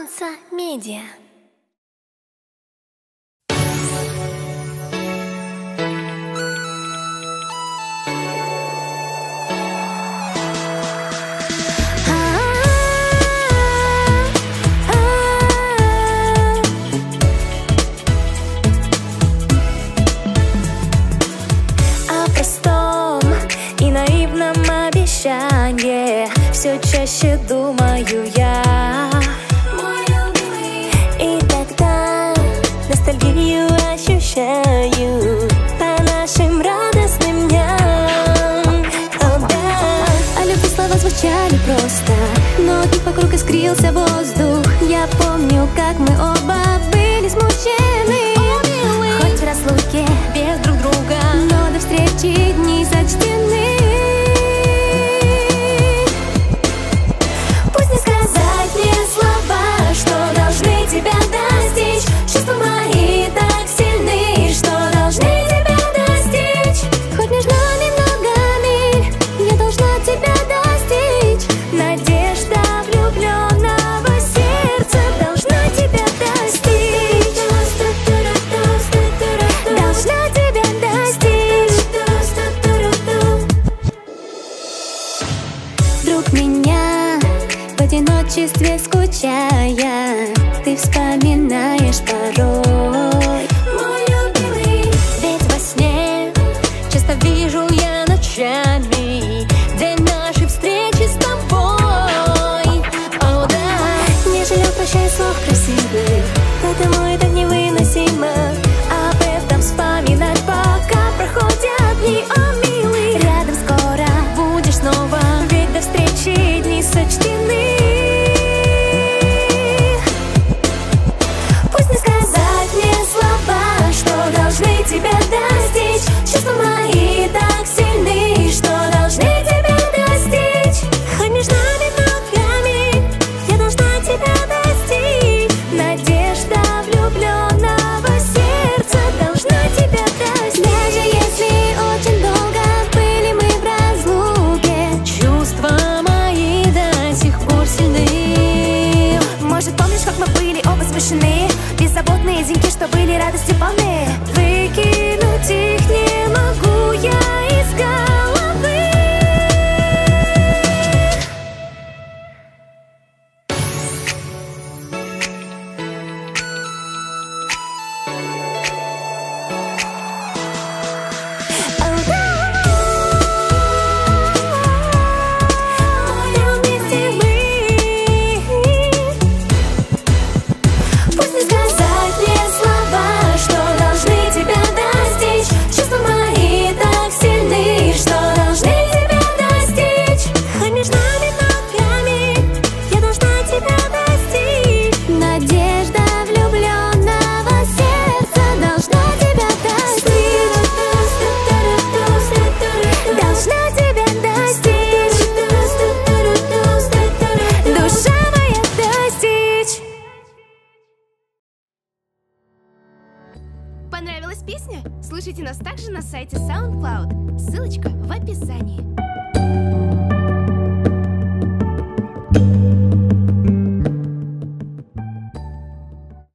Манса Медиа. Все чаще думаю я, мой любимый. И тогда ностальгию ощущаю по нашим радостным дням. О, да. А любви слова звучали просто, но их вокруг искрился воздух. Я помню, как мы оба были смущены, хоть в разлуке без друг друга, но до встречи дни сочтены. Тебя достичь, чувства мои так сильны, что должны тебя достичь. Хоть между нами много миль, я должна тебя достичь. Надежда влюбленного сердца должна тебя достичь. Должна тебя достичь. Вдруг меня в одиночестве скучая, ты вспоминаешь порой, мой любимый. ведь во сне часто вижу я ночами день нашей встречи с тобой. О, да. Не жалею, прощай слов красивых, поэтому это невыносимо об этом вспоминать, пока проходят дни. О, милый, рядом скоро будешь снова, ведь до встречи дни сочтены. Тебя достичь, чувства мои так сильны, что должны тебя достичь. Хоть между нами много миль, я должна тебя достичь. Надежда влюбленного сердца должна тебя достичь. Даже если очень долго были мы в разлуке, чувства мои до сих пор сильны. Может, помнишь, как мы были оба смешны, беззаботные деньки, что были радостью полны. Выкинуть их не могу я из головы. Пусть не сказать мне слова, что должны тебя достичь. Чувства мои так сильны, что должны тебя достичь. Хоть между нами много миль, я должна тебя достичь. Надежда влюбленного сердца должна тебя достичь. Должна тебя достичь. Душа моя достичь. Понравилась песня? Слушайте нас также на сайте SoundCloud. Ссылочка в описании.